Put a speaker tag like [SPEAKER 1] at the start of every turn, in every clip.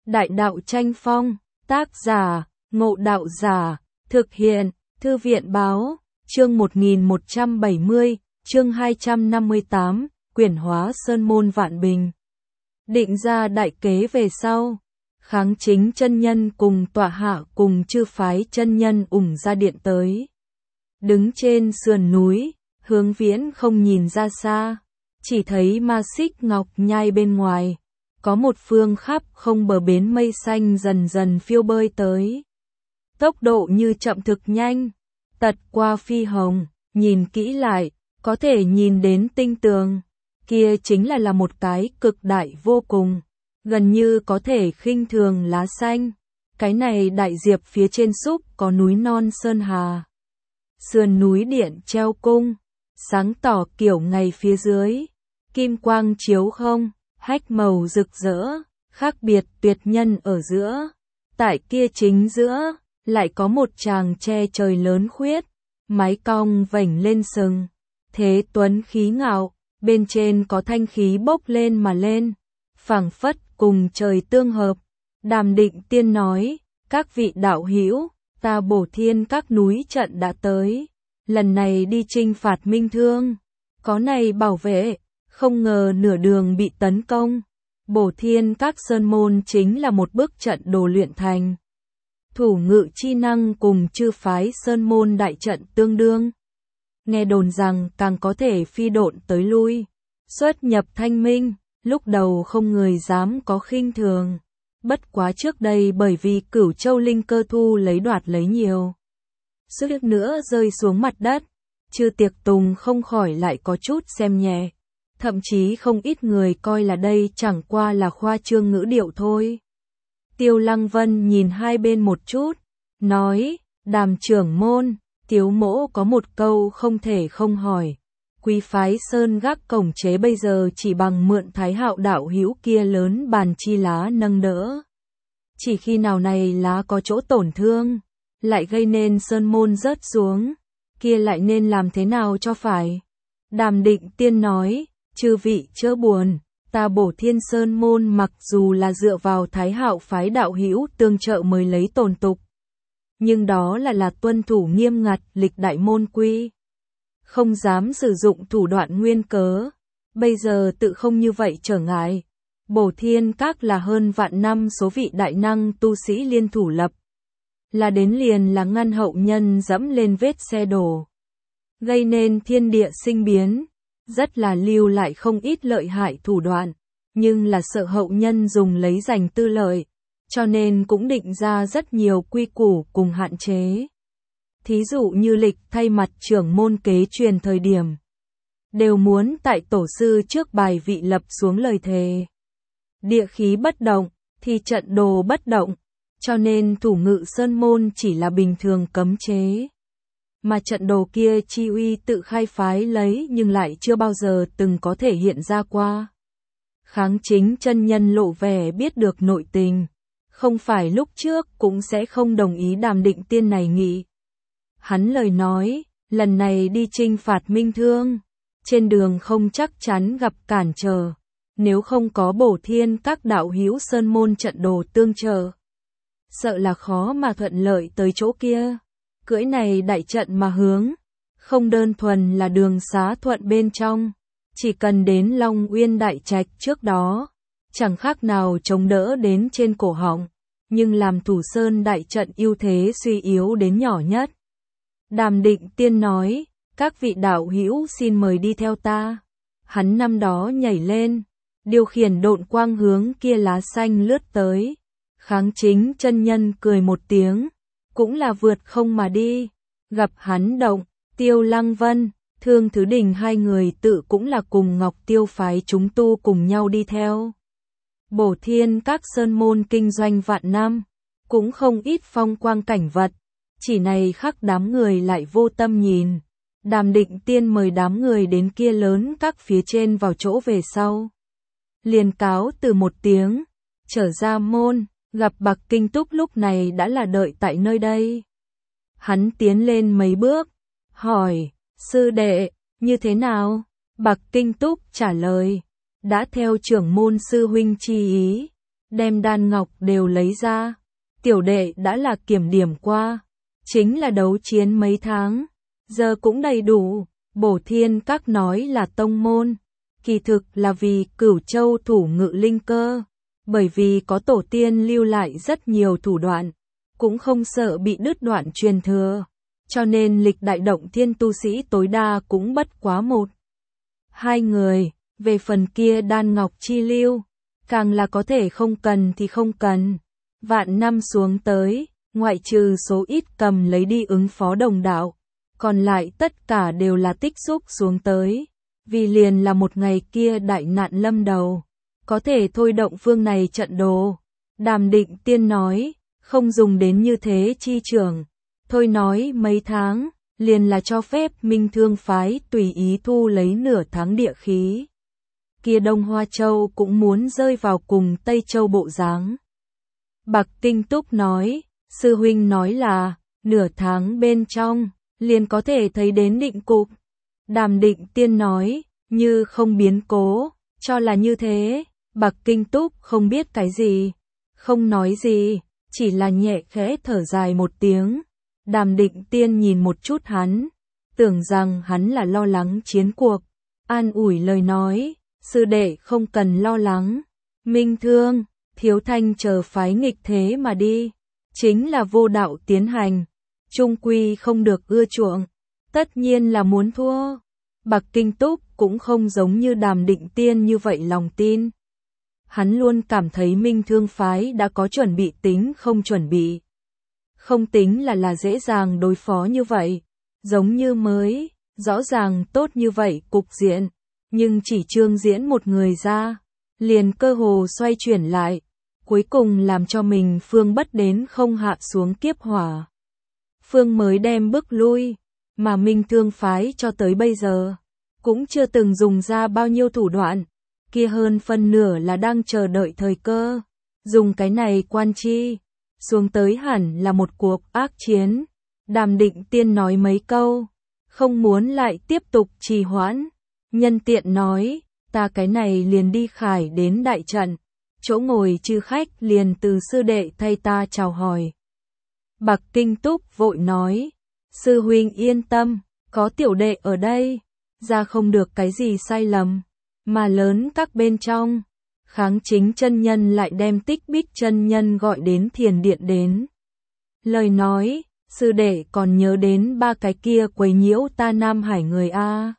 [SPEAKER 1] Đại đạo tranh phong, tác giả, Ngộ Đạo Giả, thực hiện, Thư viện báo, chương 1170, chương 258, quyển hóa Sơn Môn Vạn Bình. Định ra đại kế về sau, Kháng Chính chân nhân cùng tọa hạ cùng chư phái chân nhân ủng ra điện tới. Đứng trên sườn núi, Hướng Viễn không nhìn ra xa, chỉ thấy Ma Xích Ngọc Nhai bên ngoài, có một phương khắp không bờ bến mây xanh dần dần phiêu bơi tới. Tốc độ như chậm thực nhanh, tật qua phi hồng, nhìn kỹ lại, có thể nhìn đến tinh tường. Kia chính là một cái cực đại vô cùng, gần như có thể khinh thường lá xanh. Cái này đại diệp phía trên súp có núi non sơn hà. Sườn núi điện treo cung, sáng tỏ kiểu ngày phía dưới. Kim quang chiếu không, hách màu rực rỡ, khác biệt tuyệt nhân ở giữa. Tại kia chính giữa, lại có một tràng tre trời lớn khuyết, mái cong vảnh lên sừng. Thế tuấn khí ngạo, bên trên có thanh khí bốc lên mà lên, phảng phất cùng trời tương hợp. Đàm Định Tiên nói, các vị đạo hữu, ta Bổ Thiên các núi trận đã tới, lần này đi chinh phạt Minh Thương, có này bảo vệ, không ngờ nửa đường bị tấn công. Bổ Thiên các sơn môn chính là một bức trận đồ luyện thành. Thủ ngự chi năng cùng chư phái sơn môn đại trận tương đương. Nghe đồn rằng càng có thể phi độn tới lui, xuất nhập thanh minh, lúc đầu không người dám có khinh thường. Bất quá trước đây bởi vì Cửu Châu linh cơ thu đoạt lấy nhiều, suýt nữa rơi xuống mặt đất, chư tiệc tùng không khỏi lại có chút xem nhẹ. Thậm chí không ít người coi là đây chẳng qua là khoa trương ngữ điệu thôi. Tiêu Lăng Vân nhìn hai bên một chút, nói, Đàm trưởng môn, Tiếu mỗ có một câu không thể không hỏi. Quý phái sơn gác cổng chế bây giờ chỉ bằng mượn Thái Hạo đạo hữu kia lớn bàn chi lá nâng đỡ. Chỉ khi nào này lá có chỗ tổn thương, lại gây nên sơn môn rớt xuống, kia lại nên làm thế nào cho phải? Đàm Định Tiên nói, chư vị chớ buồn, ta Bổ Thiên Sơn môn mặc dù là dựa vào Thái Hạo phái đạo hữu tương trợ mới lấy tồn tục, nhưng đó là tuân thủ nghiêm ngặt lịch đại môn quy, không dám sử dụng thủ đoạn nguyên cớ. Bây giờ tự không như vậy trở ngại. Bổ Thiên các là hơn vạn năm số vị đại năng tu sĩ liên thủ lập, là đến liền là ngăn hậu nhân dẫm lên vết xe đổ, gây nên thiên địa sinh biến, rất là lưu lại không ít lợi hại thủ đoạn, nhưng là sợ hậu nhân dùng lấy giành tư lợi, cho nên cũng định ra rất nhiều quy củ cùng hạn chế. Thí dụ như lịch thay mặt trưởng môn kế truyền thời điểm, đều muốn tại tổ sư trước bài vị lập xuống lời thề. Địa khí bất động, thì trận đồ bất động, cho nên thủ ngự sơn môn chỉ là bình thường cấm chế. Mà trận đồ kia chi uy tự khai phái lấy nhưng lại chưa bao giờ từng có thể hiện ra qua. Kháng Chính chân nhân lộ vẻ biết được nội tình, không phải lúc trước cũng sẽ không đồng ý Đàm Định Tiên này nghị. Hắn lời nói, lần này đi chinh phạt Minh Thương, trên đường không chắc chắn gặp cản trở, nếu không có Bổ Thiên các đạo hữu sơn môn trận đồ tương trợ, sợ là khó mà thuận lợi tới chỗ kia. Cưỡi này đại trận mà hướng, không đơn thuần là đường xá thuận bên trong, chỉ cần đến Long Uyên đại trạch trước đó, chẳng khác nào chống đỡ đến trên cổ họng, nhưng làm thủ sơn đại trận ưu thế suy yếu đến nhỏ nhất. Đàm Định Tiên nói, các vị đạo hữu xin mời đi theo ta. Hắn năm đó nhảy lên, điều khiển độn quang hướng kia lá xanh lướt tới. Kháng Chính chân nhân cười một tiếng, cũng là vượt không mà đi. Gặp hắn động, Tiêu Lăng Vân, Thương Thứ Đình hai người tự cũng là cùng Ngọc Tiêu phái chúng tu cùng nhau đi theo. Bổ Thiên các sơn môn kinh doanh vạn năm, cũng không ít phong quang cảnh vật, chỉ này khắc đám người lại vô tâm nhìn. Đàm Định Tiên mời đám người đến kia lớn các phía trên vào chỗ về sau. Liền cáo từ một tiếng, trở ra môn, gặp Bạc Kinh Túc lúc này đã là đợi tại nơi đây. Hắn tiến lên mấy bước, hỏi, sư đệ, như thế nào? Bạc Kinh Túc trả lời, đã theo trưởng môn sư huynh chi ý, đem đan ngọc đều lấy ra. Tiểu đệ đã là kiểm điểm qua, chính là đấu chiến mấy tháng, giờ cũng đầy đủ. Bổ Thiên Các nói là tông môn, kỳ thực là vì Cửu Châu thủ ngự linh cơ, bởi vì có tổ tiên lưu lại rất nhiều thủ đoạn, cũng không sợ bị đứt đoạn truyền thừa, cho nên lịch đại động thiên tu sĩ tối đa cũng bất quá 1-2 người. Về phần kia đan ngọc chi lưu, càng là có thể không cần thì không cần. Vạn năm xuống tới, ngoại trừ số ít cầm lấy đi ứng phó đồng đạo, còn lại tất cả đều là tích xúc xuống tới, vì liền là một ngày kia đại nạn lâm đầu, có thể thôi động phương này trận đồ. Đàm Định Tiên nói, không dùng đến như thế chi trưởng, thôi nói mấy tháng, liền là cho phép Minh Thương phái tùy ý thu lấy nửa tháng địa khí. Kia Đông Hoa Châu cũng muốn rơi vào cùng Tây Châu bộ dáng. Bạc Kinh Túc nói, sư huynh nói là, nửa tháng bên trong, liền có thể thấy đến định cục. Đàm Định Tiên nói, như không biến cố, cho là như thế. Bạc Kinh Túc không biết cái gì, không nói gì, chỉ là nhẹ khẽ thở dài một tiếng. Đàm Định Tiên nhìn một chút hắn, tưởng rằng hắn là lo lắng chiến cuộc, an ủi lời nói, sư đệ không cần lo lắng. Minh Thương, Thiếu Thanh chờ phái nghịch thế mà đi, chính là vô đạo tiến hành, chung quy không được ưa chuộng, tất nhiên là muốn thua. Bạc Kinh Túc cũng không giống như Đàm Định Tiên như vậy lòng tin. Hắn luôn cảm thấy Minh Thương phái đã có chuẩn bị tính không chuẩn bị. Không tính là dễ dàng đối phó như vậy, giống như mới, rõ ràng tốt như vậy cục diện, nhưng chỉ Trương Diễn một người ra, liền cơ hồ xoay chuyển lại, cuối cùng làm cho mình Phương Bất đến không hạ xuống kiếp hỏa. Phương mới đem bước lui, mà Minh Thương phái cho tới bây giờ, cũng chưa từng dùng ra bao nhiêu thủ đoạn, kia hơn phân nửa là đang chờ đợi thời cơ, dùng cái này quan chi, xuống tới hẳn là một cuộc ác chiến. Đàm Định Tiên nói mấy câu, không muốn lại tiếp tục trì hoãn, nhân tiện nói, ta cái này liền đi khải đến đại trận, chỗ ngồi chư khách liền từ sư đệ thay ta chào hỏi. Bạc Kinh Túc vội nói, sư huynh yên tâm, có tiểu đệ ở đây, ra không được cái gì sai lầm, mà lớn các bên trong. Kháng Chính chân nhân lại đem Tích Bích chân nhân gọi đến thiền điện đến. Lời nói, sư đệ còn nhớ đến ba cái kia quấy nhiễu ta Nam Hải người a.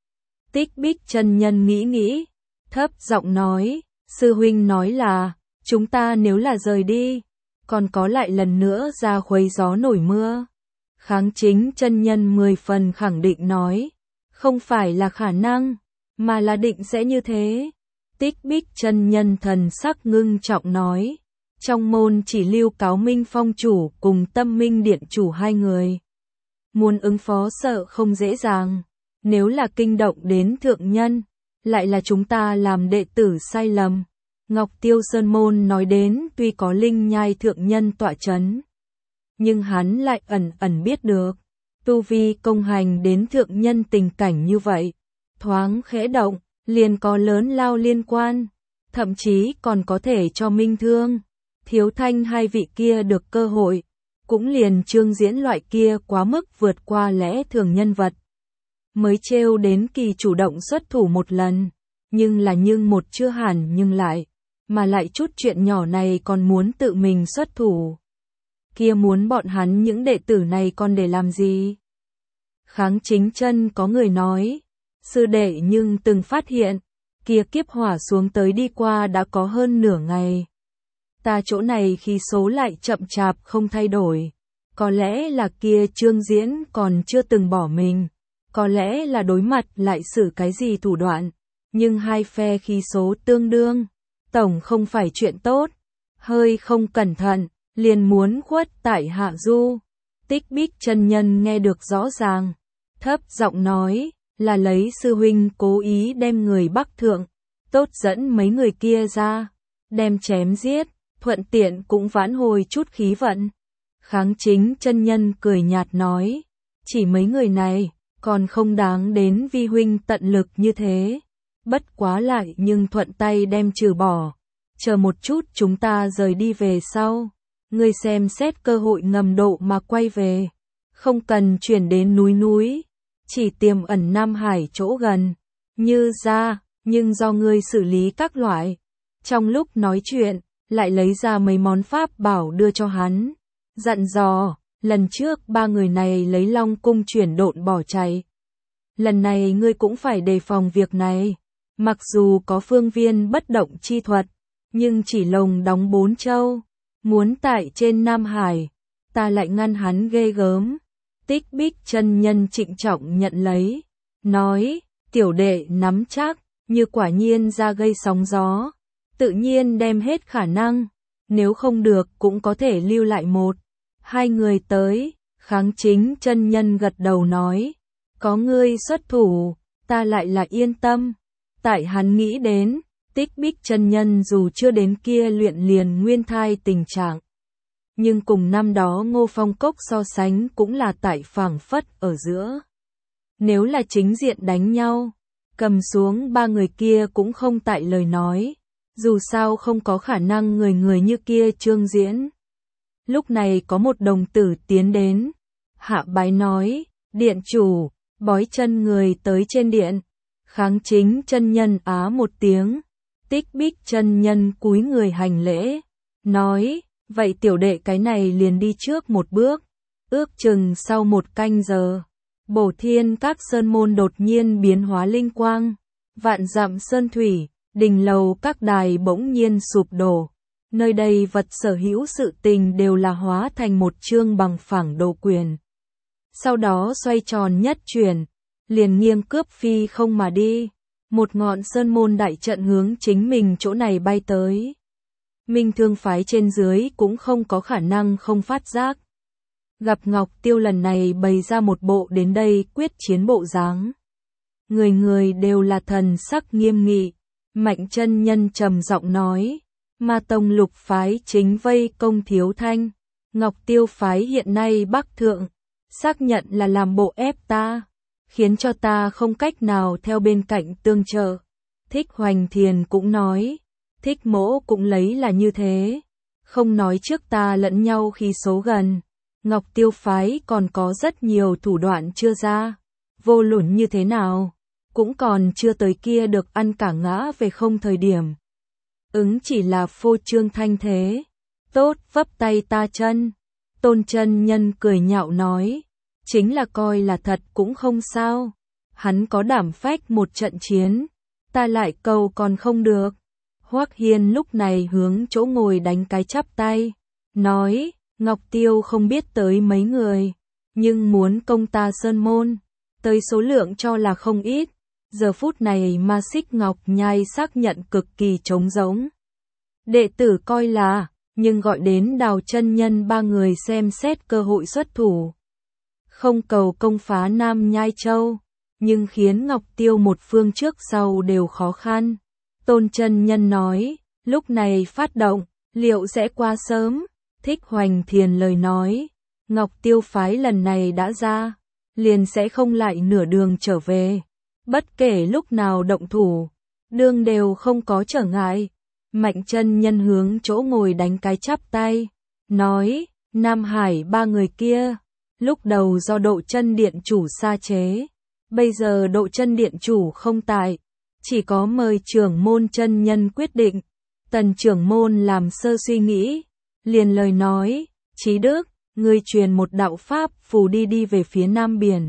[SPEAKER 1] Tích Bích chân nhân nghĩ, thấp giọng nói, sư huynh nói là, chúng ta nếu là rời đi, còn có lại lần nữa ra khuấy gió nổi mưa. Kháng Chính chân nhân 10 phần khẳng định nói, không phải là khả năng, mà là định sẽ như thế. Tích Bích chân nhân thần sắc ngưng trọng nói, trong môn chỉ lưu Cáo Minh Phong chủ cùng Tâm Minh Điện chủ 2 người. Muốn ứng phó sợ không dễ dàng, nếu là kinh động đến thượng nhân, lại là chúng ta làm đệ tử sai lầm. Ngọc Tiêu Sơn môn nói đến tuy có linh nhai thượng nhân tọa chấn, nhưng hắn lại ẩn biết được, tu vi công hành đến thượng nhân tình cảnh như vậy, thoáng khẽ động, liền có lớn lao liên quan, thậm chí còn có thể cho Minh Thương, Thiếu Thanh hai vị kia được cơ hội, cũng liền Trương Diễn loại kia quá mức vượt qua lẽ thường nhân vật. Mới trêu đến kỳ chủ động xuất thủ một lần, nhưng một chưa hẳn nhưng lại, mà lại chút chuyện nhỏ này còn muốn tự mình xuất thủ. Kia muốn bọn hắn những đệ tử này còn để làm gì? Kháng Chính chân có người nói, sư đệ nhưng từng phát hiện, kia kiếp hỏa xuống tới đi qua đã có hơn nửa ngày. Ta chỗ này khi số lại chậm chạp không thay đổi, có lẽ là kia Trương Diễn còn chưa từng bỏ mình, có lẽ là đối mặt lại xử cái gì thủ đoạn, nhưng hai phe khi số tương đương, tổng không phải chuyện tốt, hơi không cẩn thận, liền muốn khuất tại hạ du. Tích Bích chân nhân nghe được rõ ràng, thấp giọng nói, là lấy sư huynh cố ý đem người Bắc thượng, tốt dẫn mấy người kia ra, đem chém giết, thuận tiện cũng vãn hồi chút khí vận. Kháng Chính chân nhân cười nhạt nói, chỉ mấy người này, còn không đáng đến vi huynh tận lực như thế, bất quá lại nhưng thuận tay đem trừ bỏ, chờ một chút chúng ta rời đi về sau. Ngươi xem xét cơ hội ngầm độ mà quay về. Không cần chuyển đến núi, chỉ tiềm ẩn Nam Hải chỗ gần. Như ra, nhưng do ngươi xử lý các loại. Trong lúc nói chuyện, lại lấy ra mấy món pháp bảo đưa cho hắn. Dặn dò, lần trước ba người này lấy Long cung chuyển độn bỏ chạy. Lần này ngươi cũng phải đề phòng việc này. Mặc dù có phương viên bất động chi thuật, nhưng chỉ lồng đóng 4 châu. Muốn tại trên Nam Hải, ta lại ngăn hắn ghê gớm. Tích Bích chân nhân trịnh trọng nhận lấy. Nói, tiểu đệ nắm chắc, như quả nhiên ra gây sóng gió. Tự nhiên đem hết khả năng. Nếu không được cũng có thể lưu lại 1-2 người tới. Kháng Chính chân nhân gật đầu nói. Có ngươi xuất thủ, ta lại là yên tâm. Tại hắn nghĩ đến, Tích Bích chân nhân dù chưa đến kia luyện liền nguyên thai tình trạng. Nhưng cùng năm đó Ngô Phong Cốc so sánh cũng là tại phảng phất ở giữa. Nếu là chính diện đánh nhau, cầm xuống ba người kia cũng không tại lời nói. Dù sao không có khả năng người như kia trương diễn. Lúc này có một đồng tử tiến đến. Hạ bái nói, điện chủ, bói chân người tới trên điện. Kháng Chính chân nhân á một tiếng. Tích Bích chân nhân cúi người hành lễ. Nói, vậy tiểu đệ cái này liền đi trước một bước. Ước chừng sau 1 canh giờ. Bổ Thiên các sơn môn đột nhiên biến hóa linh quang. Vạn dặm sơn thủy, đình lầu các đài bỗng nhiên sụp đổ. Nơi đây vật sở hữu sự tình đều là hóa thành một chương bằng phẳng đồ quyền. Sau đó xoay tròn nhất chuyển, liền nghiêng cướp phi không mà đi. Một ngọn sơn môn đại trận hướng chính mình chỗ này bay tới. Minh Thương phái trên dưới cũng không có khả năng không phát giác. Gặp Ngọc Tiêu lần này bày ra một bộ đến đây quyết chiến bộ dáng. Người người đều là thần sắc nghiêm nghị. Mạnh chân nhân trầm giọng nói. Ma tông Lục phái chính vây công Thiếu Thanh. Ngọc Tiêu phái hiện nay bắc thượng. Xác nhận là làm bộ ép ta. Khiến cho ta không cách nào theo bên cạnh tương trợ. Thích Hoành Thiền cũng nói. Thích Mỗ cũng lấy là như thế. Không nói trước ta lẫn nhau khi số gần. Ngọc Tiêu phái còn có rất nhiều thủ đoạn chưa ra. Vô luận như thế nào, cũng còn chưa tới kia được ăn cả ngã về không thời điểm. Ứng chỉ là phô trương thanh thế. Tốt, vấp tay ta chân. Tôn chân nhân cười nhạo nói. Chính là coi là thật cũng không sao. Hắn có đảm phách một trận chiến. Ta lại cầu còn không được. Hoắc Hiên lúc này hướng chỗ ngồi đánh cái chắp tay. Nói, Ngọc Tiêu không biết tới mấy người. Nhưng muốn công ta sơn môn. Tới số lượng cho là không ít. Giờ phút này Ma Xích Ngọc Nhai xác nhận cực kỳ trống rỗng. Đệ tử coi là, nhưng gọi đến Đào chân nhân ba người xem xét cơ hội xuất thủ. Không cầu công phá Nam Nhai Châu, nhưng khiến Ngọc Tiêu một phương trước sau đều khó khăn. Tôn chân nhân nói, lúc này phát động, liệu sẽ qua sớm? Thích Hoành Thiền lời nói, Ngọc Tiêu phái lần này đã ra, liền sẽ không lại nửa đường trở về. Bất kể lúc nào động thủ, đương đều không có trở ngại. Mạnh chân nhân hướng chỗ ngồi đánh cái chắp tay, nói, Nam Hải ba người kia, lúc đầu do Độ Chân điện chủ sa chế, bây giờ Độ Chân điện chủ không tại, chỉ có mời trưởng môn chân nhân quyết định. Tần trưởng môn làm sơ suy nghĩ, liền lời nói, Chí Đức, ngươi truyền một đạo pháp phù đi về phía Nam Biển.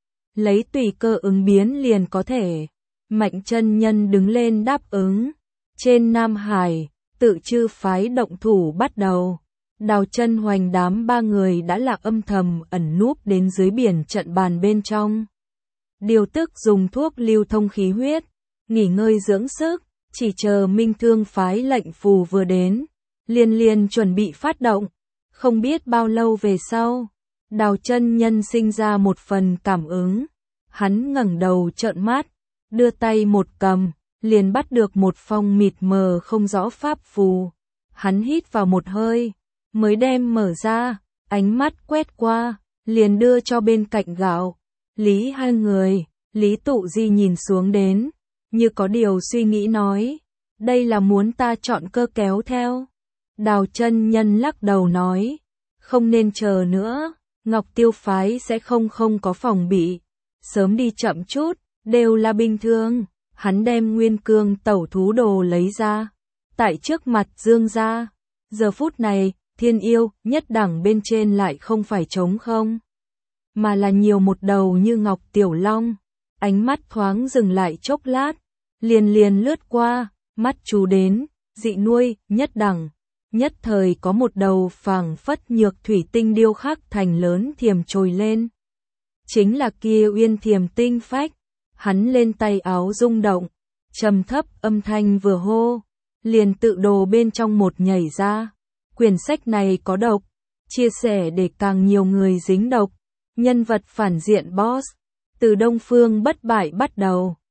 [SPEAKER 1] Lấy tùy cơ ứng biến liền có thể. Mạnh chân nhân đứng lên đáp ứng. Trên Nam Hải, tự chư phái động thủ bắt đầu. Đào Chân Hoành đám ba người đã là âm thầm ẩn núp đến dưới biển trận bàn bên trong. Điều tức dùng thuốc lưu thông khí huyết, nghỉ ngơi dưỡng sức, chỉ chờ Minh Thương phái lệnh phù vừa đến, liền chuẩn bị phát động. Không biết bao lâu về sau, Đào chân nhân sinh ra một phần cảm ứng. Hắn ngẩng đầu trợn mắt, đưa tay một cầm, liền bắt được một phong mịt mờ không rõ pháp phù. Hắn hít vào một hơi, mới đem mở ra, ánh mắt quét qua, liền đưa cho bên cạnh Gạo. Lý hai người, Lý Tụ Di nhìn xuống đến, như có điều suy nghĩ nói, Đây là muốn ta chọn cơ kéo theo. Đào chân nhân lắc đầu nói, không nên chờ nữa, Ngọc Tiêu phái sẽ không có phòng bị. Sớm đi chậm chút, đều là bình thường. Hắn đem nguyên cương tẩu thú đồ lấy ra, tại trước mặt Dương gia. Giờ phút này, Thiên Yêu, nhất đẳng bên trên lại không phải trống không, mà là nhiều một đầu như ngọc tiểu long. Ánh mắt thoáng dừng lại chốc lát, liền lướt qua, mắt chú đến, dị nuôi, nhất đẳng. Nhất thời có một đầu phảng phất nhược thủy tinh điêu khắc thành lớn thiềm trồi lên. Chính là kia Uyên Thiềm tinh phách. Hắn lên tay áo rung động, trầm thấp âm thanh vừa hô, liền tự đồ bên trong một nhảy ra. Quyển sách này có độc, chia sẻ để càng nhiều người dính độc. Nhân vật phản diện boss, từ Đông Phương bất bại bắt đầu,